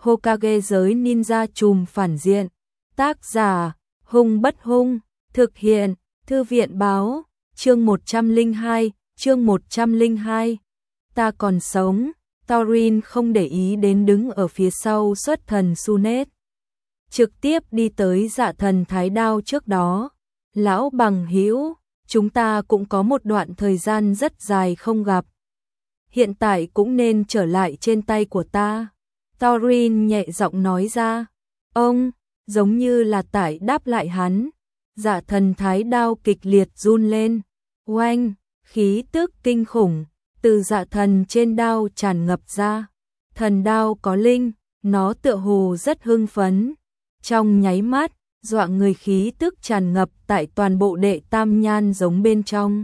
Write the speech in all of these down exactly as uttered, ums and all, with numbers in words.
Hokage giới ninja trùm phản diện. Tác giả, Hung Bất Hung, thực hiện, Thư viện báo, chương một trăm lẻ hai, chương một trăm lẻ hai. Ta còn sống, Thorin không để ý đến đứng ở phía sau xuất thần Sunet. Trực tiếp đi tới Dạ Thần Thái Đao trước đó. Lão bằng hữu, chúng ta cũng có một đoạn thời gian rất dài không gặp. Hiện tại cũng nên trở lại trên tay của ta. Thorin nhẹ giọng nói ra. Ông, giống như là tại đáp lại hắn. Dạ Thần Thái Đao kịch liệt run lên. Oanh, khí tức kinh khủng từ dạ thần trên đao tràn ngập ra. Thần đao có linh, nó tựa hồ rất hưng phấn. Trong nháy mắt, dọa người khí tức tràn ngập tại toàn bộ đệ tam nhan giống bên trong.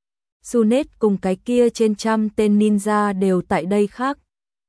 Sunet cùng cái kia trên trăm tên ninja đều tại đây khác.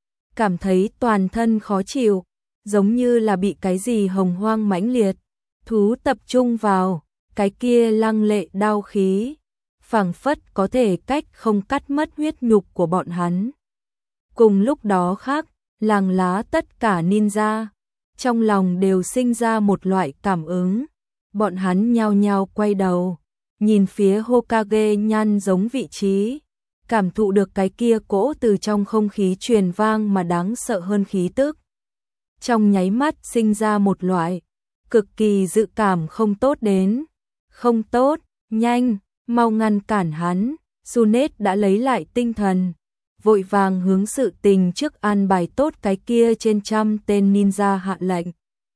Cảm thấy toàn thân khó chịu, giống như là bị cái gì hồng hoang mãnh liệt. Thú tập trung vào, cái kia lăng lệ đao khí. Phảng phất có thể cách không cắt mất huyết nhục của bọn hắn. Cùng lúc đó khác, làng lá tất cả ninja, trong lòng đều sinh ra một loại cảm ứng. Bọn hắn nhao nhao quay đầu, nhìn phía Hokage nhan giống vị trí, cảm thụ được cái kia cỗ từ trong không khí truyền vang mà đáng sợ hơn khí tức. Trong nháy mắt sinh ra một loại cực kỳ dự cảm không tốt đến. Không tốt, nhanh, mau ngăn cản hắn. Sunet đã lấy lại tinh thần, vội vàng hướng sự tình trước an bài tốt cái kia trên trăm tên ninja hạ lệnh.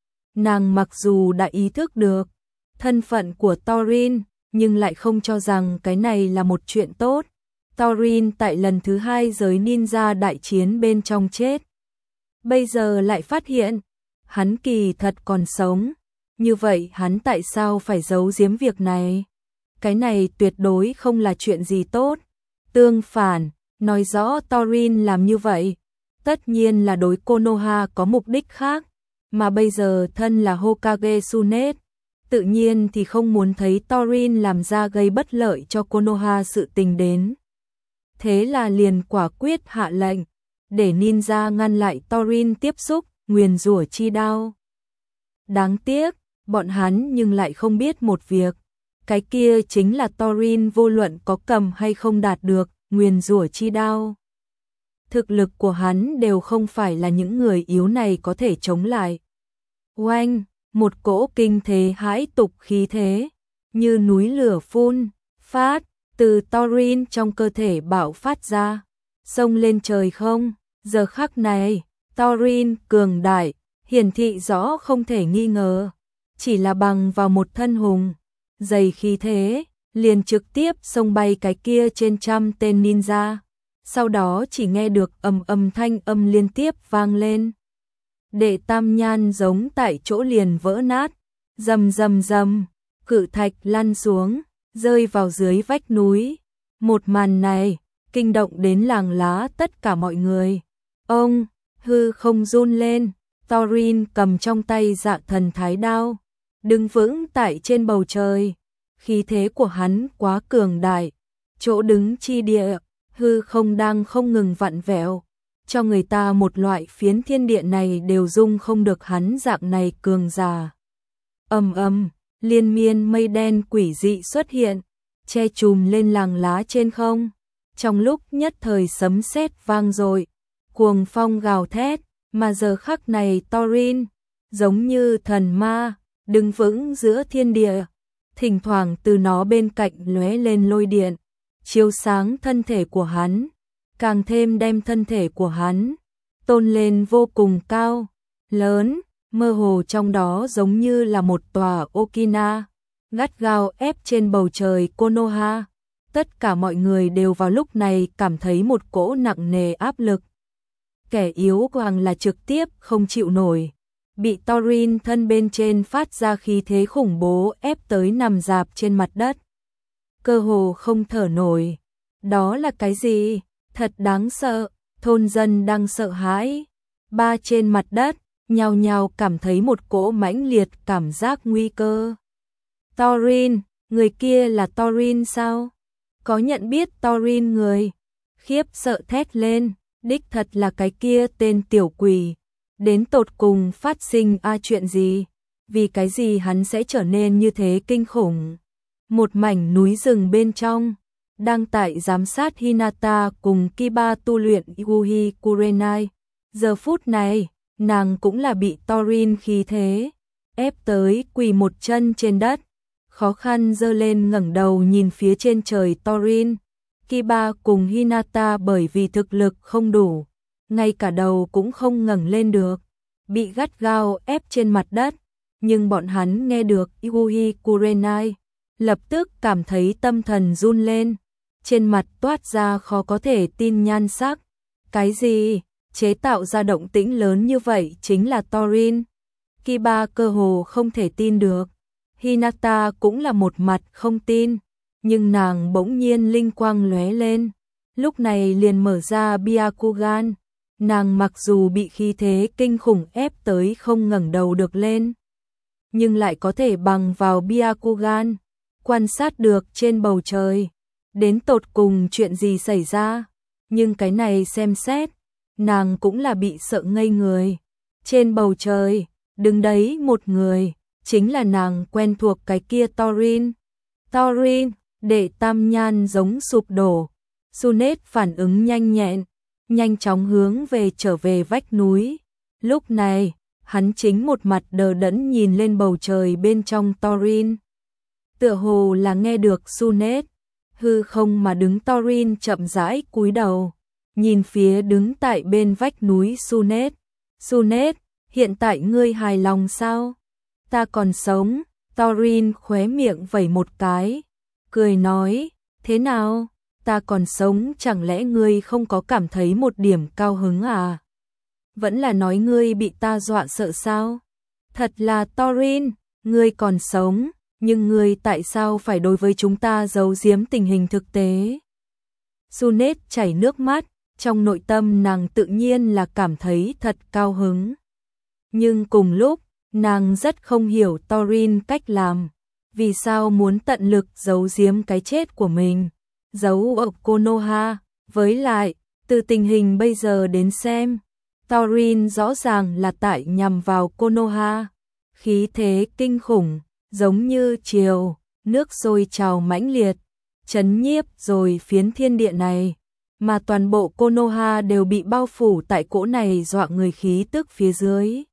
Nàng mặc dù đã ý thức được thân phận của Thorin, nhưng lại không cho rằng cái này là một chuyện tốt. Thorin tại lần thứ hai giới ninja đại chiến bên trong chết. Bây giờ lại phát hiện, hắn kỳ thật còn sống. Như vậy hắn tại sao phải giấu giếm việc này? Cái này tuyệt đối không là chuyện gì tốt. Tương phản, nói rõ Thorin làm như vậy, tất nhiên là đối Konoha có mục đích khác. Mà bây giờ thân là Hokage Sunet, tự nhiên thì không muốn thấy Thorin làm ra gây bất lợi cho Konoha sự tình đến. Thế là liền quả quyết hạ lệnh, để ninja ngăn lại Thorin tiếp xúc nguyền rủa chi đao. Đáng tiếc, bọn hắn nhưng lại không biết một việc. Cái kia chính là Thorin vô luận có cầm hay không đạt được nguyền rủa chi đao. Thực lực của hắn đều không phải là những người yếu này có thể chống lại. Oanh, một cỗ kinh thế hãi tục khí thế, như núi lửa phun, phát, từ Thorin trong cơ thể bạo phát ra, xông lên trời không. Giờ khắc này, Thorin cường đại, hiển thị rõ không thể nghi ngờ. Chỉ là bằng vào một thân hùng, dày khí thế, liền trực tiếp xông bay cái kia trên trăm tên ninja. Sau đó chỉ nghe được ầm ầm thanh âm liên tiếp vang lên. Đệ tam nhan giống tại chỗ liền vỡ nát, rầm rầm rầm, cự thạch lăn xuống, rơi vào dưới vách núi. Một màn này, kinh động đến làng lá tất cả mọi người. Ông, hư không run lên, Thorin cầm trong tay Dạ Thần Thái Đao, đứng vững tại trên bầu trời. Khí thế của hắn quá cường đại, chỗ đứng chi địa, hư không đang không ngừng vặn vẹo, cho người ta một loại phiến thiên địa này đều dung không được hắn dạng này cường giả. Ầm ầm, liên miên mây đen quỷ dị xuất hiện, che trùm lên làng lá trên không. Trong lúc nhất thời sấm sét vang dội, cuồng phong gào thét, mà giờ khắc này Thorin giống như thần ma, đứng vững giữa thiên địa. Thỉnh thoảng từ nó bên cạnh lóe lên lôi điện, chiếu sáng thân thể của hắn, càng thêm đem thân thể của hắn tôn lên vô cùng cao, lớn, mơ hồ trong đó giống như là một tòa Okina, gắt gao ép trên bầu trời Konoha. Tất cả mọi người đều vào lúc này cảm thấy một cỗ nặng nề áp lực. Kẻ yếu càng là trực tiếp không chịu nổi, bị Thorin thân bên trên phát ra khí thế khủng bố ép tới nằm rạp trên mặt đất. Cơ hồ không thở nổi. Đó là cái gì? Thật đáng sợ, thôn dân đang sợ hãi. Ba trên mặt đất, nhao nhao cảm thấy một cỗ mãnh liệt cảm giác nguy cơ. Thorin, người kia là Thorin sao? Có nhận biết Thorin người? Khiếp sợ thét lên, đích thật là cái kia tên tiểu quỷ. Đến tột cùng phát sinh a chuyện gì? Vì cái gì hắn sẽ trở nên như thế kinh khủng? Một mảnh núi rừng bên trong, đang tại giám sát Hinata cùng Kiba tu luyện Yuhi Kurenai. Giờ phút này, nàng cũng là bị Thorin khí thế ép tới quỳ một chân trên đất, khó khăn giơ lên ngẩng đầu nhìn phía trên trời Thorin. Kiba cùng Hinata bởi vì thực lực không đủ, ngay cả đầu cũng không ngẩng lên được, bị gắt gao ép trên mặt đất, nhưng bọn hắn nghe được Yuhi Kurenai, lập tức cảm thấy tâm thần run lên, trên mặt toát ra khó có thể tin nhan sắc. Cái gì? Chế tạo ra động tĩnh lớn như vậy chính là Thorin? Kiba cơ hồ không thể tin được. Hinata cũng là một mặt không tin, nhưng nàng bỗng nhiên linh quang lóe lên, lúc này liền mở ra Byakugan. Nàng mặc dù bị khí thế kinh khủng ép tới không ngẩng đầu được lên, nhưng lại có thể bằng vào Byakugan quan sát được trên bầu trời đến tột cùng chuyện gì xảy ra. Nhưng cái này xem xét, nàng cũng là bị sợ ngây người. Trên bầu trời, đứng đấy một người, chính là nàng quen thuộc cái kia Thorin. Thorin, để tam nhan giống sụp đổ. Sunet phản ứng nhanh nhẹn, nhanh chóng hướng về trở về vách núi. Lúc này, hắn chính một mặt đờ đẫn nhìn lên bầu trời bên trong Thorin. Tựa hồ là nghe được Sunet, hư không mà đứng Thorin chậm rãi cúi đầu, nhìn phía đứng tại bên vách núi Sunet. Sunet, hiện tại ngươi hài lòng sao? Ta còn sống. Thorin khóe miệng vẩy một cái, cười nói, thế nào? Ta còn sống, chẳng lẽ ngươi không có cảm thấy một điểm cao hứng à? Vẫn là nói ngươi bị ta dọa sợ sao? Thật là Thorin, ngươi còn sống, nhưng ngươi tại sao phải đối với chúng ta giấu giếm tình hình thực tế? Sunet chảy nước mắt, trong nội tâm nàng tự nhiên là cảm thấy thật cao hứng. Nhưng cùng lúc, nàng rất không hiểu Thorin cách làm, vì sao muốn tận lực giấu giếm cái chết của mình, giấu ở Konoha. Với lại, từ tình hình bây giờ đến xem, Thorin rõ ràng là tại nhằm vào Konoha, khí thế kinh khủng, giống như triều nước sôi trào mãnh liệt, chấn nhiếp rồi phiến thiên địa này, mà toàn bộ Konoha đều bị bao phủ tại cỗ này dọa người khí tức phía dưới.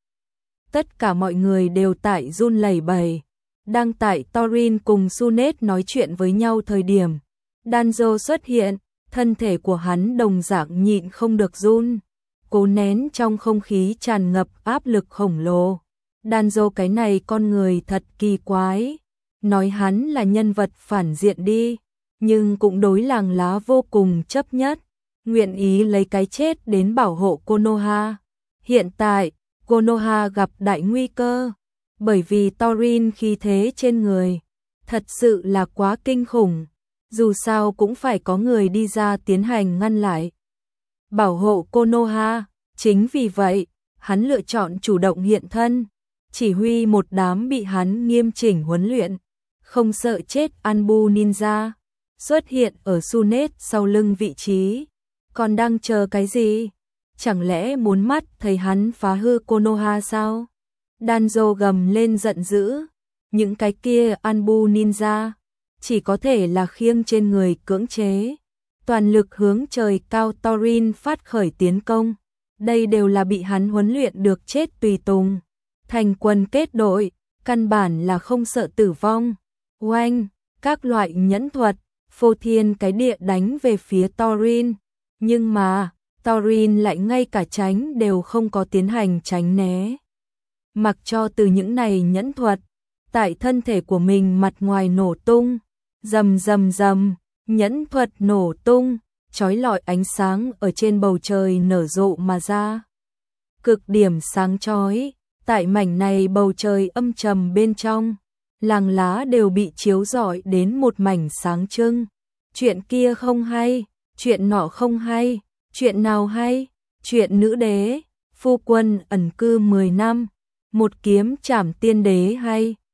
Tất cả mọi người đều tại run lẩy bẩy. Đang tại Thorin cùng Sunet nói chuyện với nhau thời điểm, Danzo xuất hiện, thân thể của hắn đồng dạng nhịn không được run, cố nén trong không khí tràn ngập áp lực khổng lồ. Danzo cái này con người thật kỳ quái, nói hắn là nhân vật phản diện đi, nhưng cũng đối làng lá vô cùng chấp nhất, nguyện ý lấy cái chết đến bảo hộ Konoha. Hiện tại, Konoha gặp đại nguy cơ, bởi vì Thorin khí thế trên người, thật sự là quá kinh khủng, dù sao cũng phải có người đi ra tiến hành ngăn lại, bảo hộ Konoha. Chính vì vậy, hắn lựa chọn chủ động hiện thân, chỉ huy một đám bị hắn nghiêm chỉnh huấn luyện, không sợ chết Anbu Ninja, xuất hiện ở Sunet sau lưng vị trí. Còn đang chờ cái gì? Chẳng lẽ muốn mắt thấy hắn phá hư Konoha sao? Danzo gầm lên giận dữ, những cái kia Anbu Ninja chỉ có thể là khiêng trên người cưỡng chế, toàn lực hướng trời cao Thorin phát khởi tiến công. Đây đều là bị hắn huấn luyện được chết tùy tùng, thành quân kết đội, căn bản là không sợ tử vong. Oanh, các loại nhẫn thuật, phô thiên cái địa đánh về phía Thorin, nhưng mà Thorin lại ngay cả tránh đều không có tiến hành tránh né. Mặc cho từ những này nhẫn thuật, tại thân thể của mình mặt ngoài nổ tung, rầm rầm rầm, nhẫn thuật nổ tung, chói lọi ánh sáng ở trên bầu trời nở rộ mà ra. Cực điểm sáng chói, tại mảnh này bầu trời âm trầm bên trong, làng lá đều bị chiếu rọi đến một mảnh sáng trưng. Chuyện kia không hay, chuyện nọ không hay, chuyện nào hay? Chuyện nữ đế, phu quân ẩn cư mười năm, một kiếm trảm tiên đế hay?